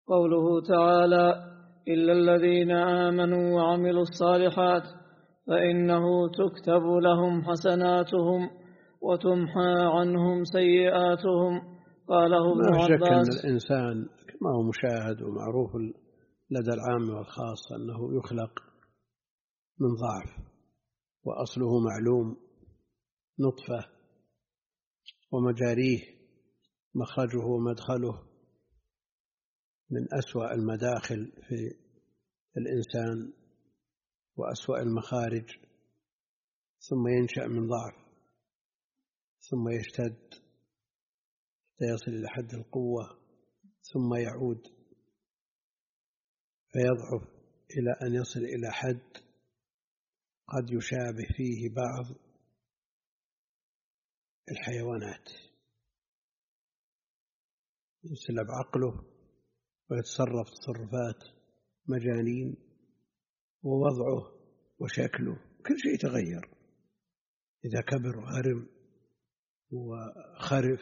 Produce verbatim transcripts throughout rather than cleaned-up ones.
قوله تعالى: إلا الذين آمنوا وعملوا الصالحات فإنه تكتب لهم حسناتهم وتمحى عنهم سيئاتهم. قاله ابن ما شك عباس. أن الإنسان كما هو مشاهد ومعروف لدى العام والخاص أنه يخلق من ضعف، وأصله معلوم، نطفة ومجاريه مخرجه ومدخله من أسوأ المداخل في الإنسان وأسوأ المخارج، ثم ينشأ من ضعف ثم يشتد حتى يصل إلى حد القوة، ثم يعود فيضعف إلى أن يصل إلى حد قد يشابه فيه بعض الحيوانات، يسلب عقله ويتصرف تصرفات مجانين، ووضعه وشكله كل شيء يتغير إذا كبر وهرم وخرف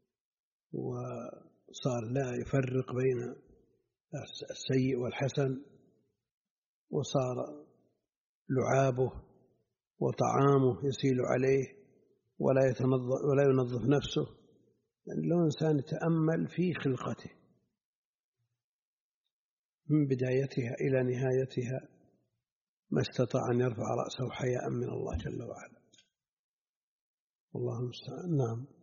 وصار لا يفرق بين السيء والحسن، وصار لعابه وطعامه يسيل عليه ولا يتنظف ولا ينظف نفسه. يعني لو إنسان يتأمل في خلقته من بدايتها إلى نهايتها ما استطاع أن يرفع رأسه حياء من الله جل وعلا. والله المستعان. نعم.